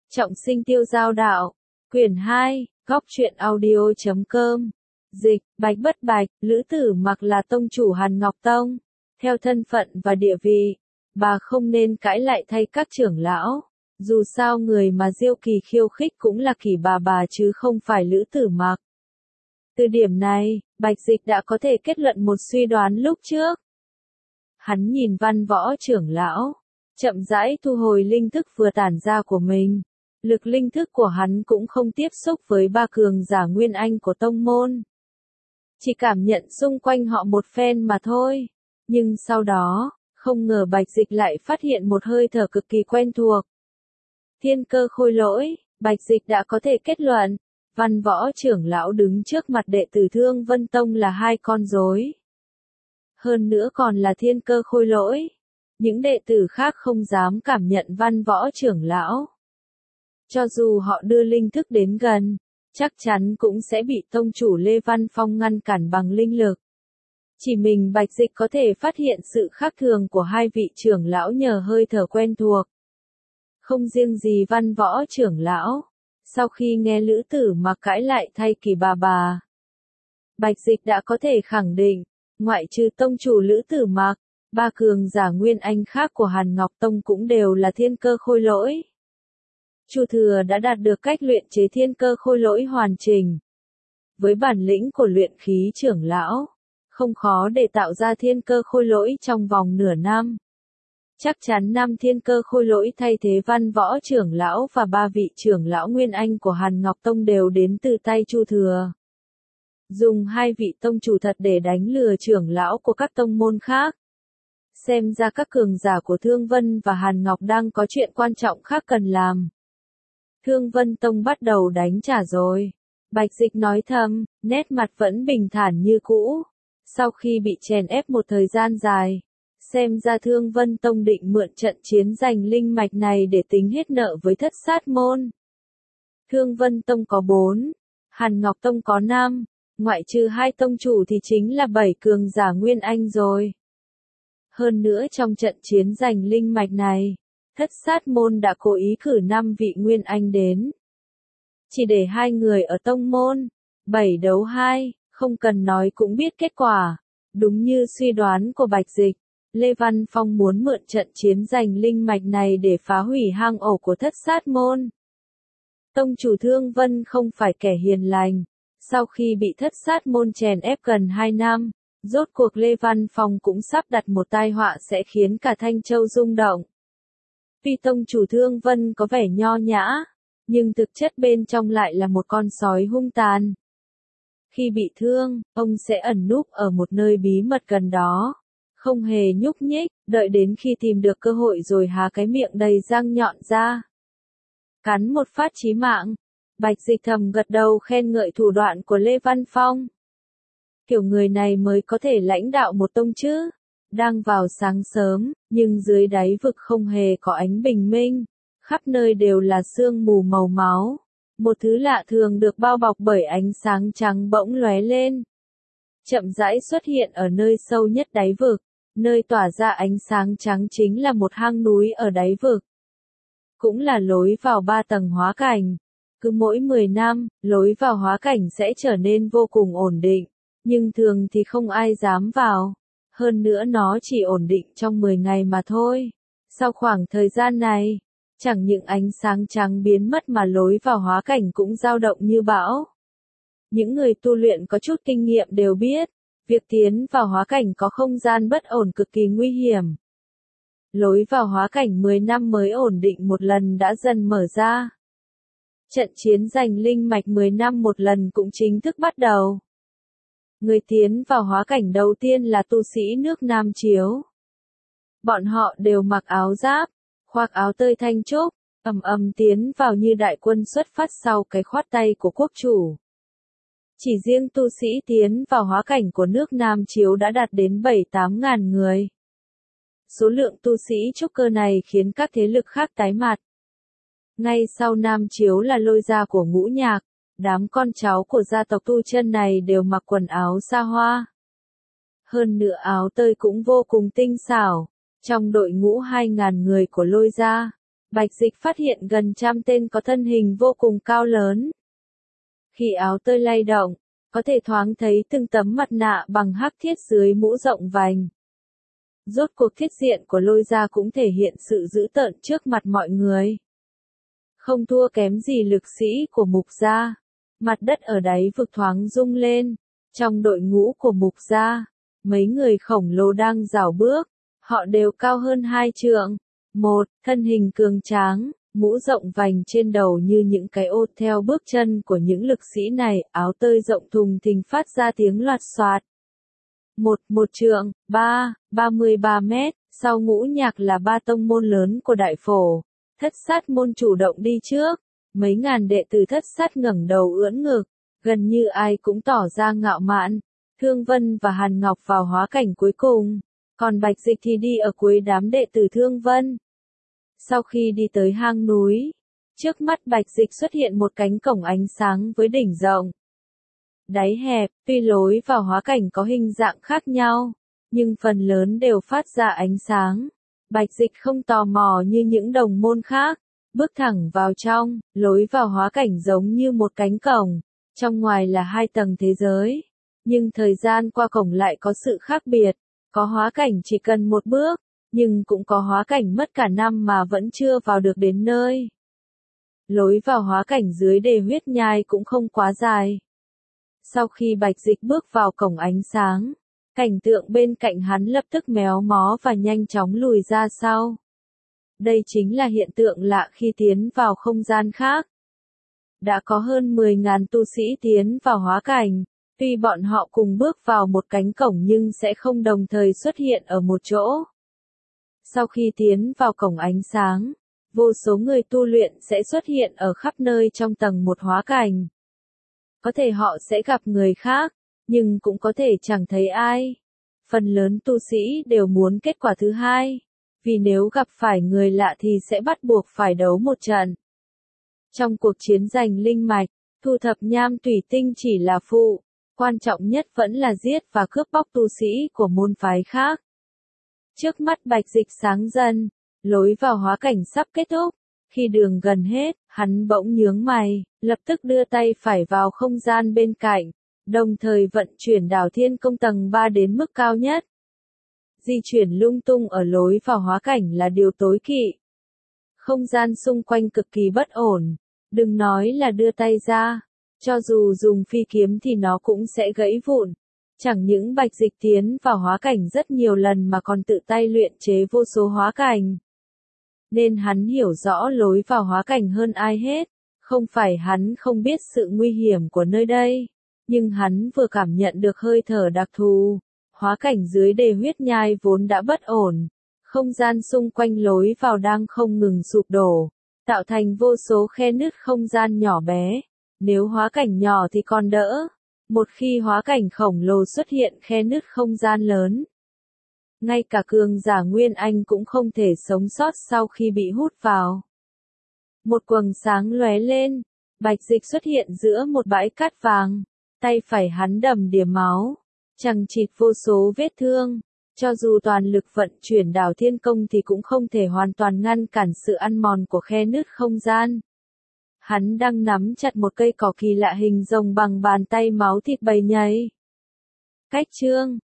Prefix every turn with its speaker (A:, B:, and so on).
A: Trọng sinh tiêu giao đạo. Quyển 2, góc truyện audio.com. Dịch, Bạch Bất Bạch, Lữ Tử Mặc là tông chủ Hàn Ngọc Tông. Theo thân phận và địa vị, bà không nên cãi lại thay các trưởng lão. Dù sao người mà Diêu Kỳ khiêu khích cũng là Kỳ bà chứ không phải Lữ Tử Mặc. Từ điểm này, Bạch Dịch đã có thể kết luận một suy đoán lúc trước. Hắn nhìn Văn Võ trưởng lão, chậm rãi thu hồi linh thức vừa tản ra của mình. Lực linh thức của hắn cũng không tiếp xúc với ba cường giả nguyên anh của tông môn. Chỉ cảm nhận xung quanh họ một phen mà thôi. Nhưng sau đó, không ngờ Bạch Dịch lại phát hiện một hơi thở cực kỳ quen thuộc. Thiên cơ khôi lỗi, Bạch Dịch đã có thể kết luận, Văn Võ trưởng lão đứng trước mặt đệ tử Thương Vân Tông là hai con rối. Hơn nữa còn là thiên cơ khôi lỗi. Những đệ tử khác không dám cảm nhận Văn Võ trưởng lão. Cho dù họ đưa linh thức đến gần, chắc chắn cũng sẽ bị tông chủ Lê Văn Phong ngăn cản bằng linh lực. Chỉ mình Bạch Dịch có thể phát hiện sự khác thường của hai vị trưởng lão nhờ hơi thở quen thuộc. Không riêng gì Văn Võ trưởng lão, sau khi nghe Lữ Tử Mặc cãi lại thay Kỳ bà, Bạch Dịch đã có thể khẳng định, ngoại trừ tông chủ Lữ Tử Mặc, ba cường giả nguyên anh khác của Hàn Ngọc Tông cũng đều là thiên cơ khôi lỗi. Chu Thừa đã đạt được cách luyện chế thiên cơ khôi lỗi hoàn chỉnh. Với bản lĩnh của luyện khí trưởng lão, không khó để tạo ra thiên cơ khôi lỗi trong vòng nửa năm. Chắc chắn 5 thiên cơ khôi lỗi thay thế Văn Võ trưởng lão và 3 vị trưởng lão nguyên anh của Hàn Ngọc Tông đều đến từ tay Chu Thừa. Dùng 2 vị tông chủ thật để đánh lừa trưởng lão của các tông môn khác. Xem ra các cường giả của Thương Vân và Hàn Ngọc đang có chuyện quan trọng khác cần làm. Thương Vân Tông bắt đầu đánh trả rồi. Bạch Dịch nói thầm, nét mặt vẫn bình thản như cũ. Sau khi bị chèn ép một thời gian dài, xem ra Thương Vân Tông định mượn trận chiến giành linh mạch này để tính hết nợ với Thất Sát Môn. Thương Vân Tông có 4, Hàn Ngọc Tông có 5, ngoại trừ 2 tông chủ thì chính là 7 cường giả nguyên anh rồi. Hơn nữa trong trận chiến giành linh mạch này, Thất Sát Môn đã cố ý cử 5 vị nguyên anh đến. Chỉ để 2 người ở tông môn, 7 đấu 2, không cần nói cũng biết kết quả. Đúng như suy đoán của Bạch Dịch, Lê Văn Phong muốn mượn trận chiến giành linh mạch này để phá hủy hang ổ của Thất Sát Môn. Tông chủ Thương Vân không phải kẻ hiền lành. Sau khi bị Thất Sát Môn chèn ép gần 2 năm, rốt cuộc Lê Văn Phong cũng sắp đặt một tai họa sẽ khiến cả Thanh Châu rung động. Vì tông chủ Thương Vân có vẻ nho nhã, nhưng thực chất bên trong lại là một con sói hung tàn. Khi bị thương, ông sẽ ẩn núp ở một nơi bí mật gần đó, không hề nhúc nhích, đợi đến khi tìm được cơ hội rồi há cái miệng đầy răng nhọn ra. Cắn một phát chí mạng. Bạch Dịch thầm gật đầu khen ngợi thủ đoạn của Lê Văn Phong. Kiểu người này mới có thể lãnh đạo một tông chứ. Đang vào sáng sớm, nhưng dưới đáy vực không hề có ánh bình minh. Khắp nơi đều là sương mù màu máu. Một thứ lạ thường được bao bọc bởi ánh sáng trắng bỗng lóe lên. Chậm rãi xuất hiện ở nơi sâu nhất đáy vực. Nơi tỏa ra ánh sáng trắng chính là một hang núi ở đáy vực. Cũng là lối vào 3 tầng hóa cảnh. Cứ mỗi 10 năm, lối vào hóa cảnh sẽ trở nên vô cùng ổn định. Nhưng thường thì không ai dám vào. Hơn nữa nó chỉ ổn định trong 10 ngày mà thôi. Sau khoảng thời gian này, chẳng những ánh sáng trắng biến mất mà lối vào hóa cảnh cũng dao động như bão. Những người tu luyện có chút kinh nghiệm đều biết, việc tiến vào hóa cảnh có không gian bất ổn cực kỳ nguy hiểm. Lối vào hóa cảnh 10 năm mới ổn định một lần đã dần mở ra. Trận chiến giành linh mạch 10 năm một lần cũng chính thức bắt đầu. Người tiến vào hóa cảnh đầu tiên là tu sĩ nước Nam Chiếu. Bọn họ đều mặc áo giáp, khoác áo tơi thanh trúc, ầm tiến vào như đại quân xuất phát sau cái khoát tay của quốc chủ. Chỉ riêng tu sĩ tiến vào hóa cảnh của nước Nam Chiếu đã đạt đến 7-8 ngàn người. Số lượng tu sĩ trúc cơ này khiến các thế lực khác tái mặt. Ngay sau Nam Chiếu là Lôi gia của Ngũ Nhạc, đám con cháu của gia tộc Tu Chân này đều mặc quần áo xa hoa. Hơn nữa áo tơi cũng vô cùng tinh xảo. Trong đội ngũ 2.000 người của Lôi gia, Bạch Dịch phát hiện gần trăm tên có thân hình vô cùng cao lớn. Khi áo tơi lay động, có thể thoáng thấy từng tấm mặt nạ bằng hắc thiết dưới mũ rộng vành. Rốt cuộc thiết diện của Lôi Gia cũng thể hiện sự dữ tợn trước mặt mọi người. Không thua kém gì lực sĩ của Mục Gia. Mặt đất ở đáy vực thoáng rung lên. Trong đội ngũ của Mục Gia, mấy người khổng lồ đang rảo bước. Họ đều cao hơn 2 trượng. Một, thân hình cường tráng, mũ rộng vành trên đầu như những cái ô theo bước chân của những lực sĩ này, áo tơi rộng thùng thình phát ra tiếng loạt xoạt. Một trượng, 33 mét, sau ngũ nhạc là 3 tông môn lớn của Đại Phổ. Thất Sát môn chủ động đi trước, mấy ngàn đệ tử Thất Sát ngẩng đầu ưỡn ngực, gần như ai cũng tỏ ra ngạo mạn. Thương Vân và Hàn Ngọc vào hóa cảnh cuối cùng, còn Bạch Dịch thì đi ở cuối đám đệ tử Thương Vân. Sau khi đi tới hang núi, trước mắt Bạch Dịch xuất hiện một cánh cổng ánh sáng với đỉnh rộng. Đáy hẹp, tuy lối vào hóa cảnh có hình dạng khác nhau, nhưng phần lớn đều phát ra ánh sáng. Bạch Dịch không tò mò như những đồng môn khác, bước thẳng vào trong, lối vào hóa cảnh giống như một cánh cổng, trong ngoài là 2 tầng thế giới. Nhưng thời gian qua cổng lại có sự khác biệt, có hóa cảnh chỉ cần 1 bước, nhưng cũng có hóa cảnh mất cả năm mà vẫn chưa vào được đến nơi. Lối vào hóa cảnh dưới Đề Huyết Nhai cũng không quá dài. Sau khi Bạch Dịch bước vào cổng ánh sáng, cảnh tượng bên cạnh hắn lập tức méo mó và nhanh chóng lùi ra sau. Đây chính là hiện tượng lạ khi tiến vào không gian khác. Đã có hơn 10.000 tu sĩ tiến vào hóa cảnh, tuy bọn họ cùng bước vào một cánh cổng nhưng sẽ không đồng thời xuất hiện ở một chỗ. Sau khi tiến vào cổng ánh sáng, vô số người tu luyện sẽ xuất hiện ở khắp nơi trong tầng 1 hóa cảnh. Có thể họ sẽ gặp người khác, nhưng cũng có thể chẳng thấy ai. Phần lớn tu sĩ đều muốn kết quả thứ hai, vì nếu gặp phải người lạ thì sẽ bắt buộc phải đấu một trận. Trong cuộc chiến giành linh mạch, thu thập nham thủy tinh chỉ là phụ, quan trọng nhất vẫn là giết và cướp bóc tu sĩ của môn phái khác. Trước mắt Bạch Dịch sáng dần, lối vào hóa cảnh sắp kết thúc. Khi đường gần hết, hắn bỗng nhướng mày, lập tức đưa tay phải vào không gian bên cạnh, đồng thời vận chuyển Đảo Thiên Công tầng 3 đến mức cao nhất. Di chuyển lung tung ở lối vào hóa cảnh là điều tối kỵ. Không gian xung quanh cực kỳ bất ổn, đừng nói là đưa tay ra, cho dù dùng phi kiếm thì nó cũng sẽ gãy vụn. Chẳng những Bạch Dịch tiến vào hóa cảnh rất nhiều lần mà còn tự tay luyện chế vô số hóa cảnh. Nên hắn hiểu rõ lối vào hóa cảnh hơn ai hết. Không phải hắn không biết sự nguy hiểm của nơi đây, nhưng hắn vừa cảm nhận được hơi thở đặc thù. Hóa cảnh dưới Đề Huyết Nhai vốn đã bất ổn, không gian xung quanh lối vào đang không ngừng sụp đổ, tạo thành vô số khe nứt không gian nhỏ bé. Nếu hóa cảnh nhỏ thì còn đỡ, một khi hóa cảnh khổng lồ xuất hiện khe nứt không gian lớn, ngay cả cường giả Nguyên Anh cũng không thể sống sót sau khi bị hút vào. Một quầng sáng lóe lên, Bạch Dịch xuất hiện giữa một bãi cát vàng, tay phải hắn đầm đìa máu, chằng chịt vô số vết thương. Cho dù toàn lực vận chuyển Đảo Thiên Công thì cũng không thể hoàn toàn ngăn cản sự ăn mòn của khe nứt không gian. Hắn đang nắm chặt một cây cỏ kỳ lạ hình rồng bằng bàn tay máu thịt bầy nhầy. Cách chương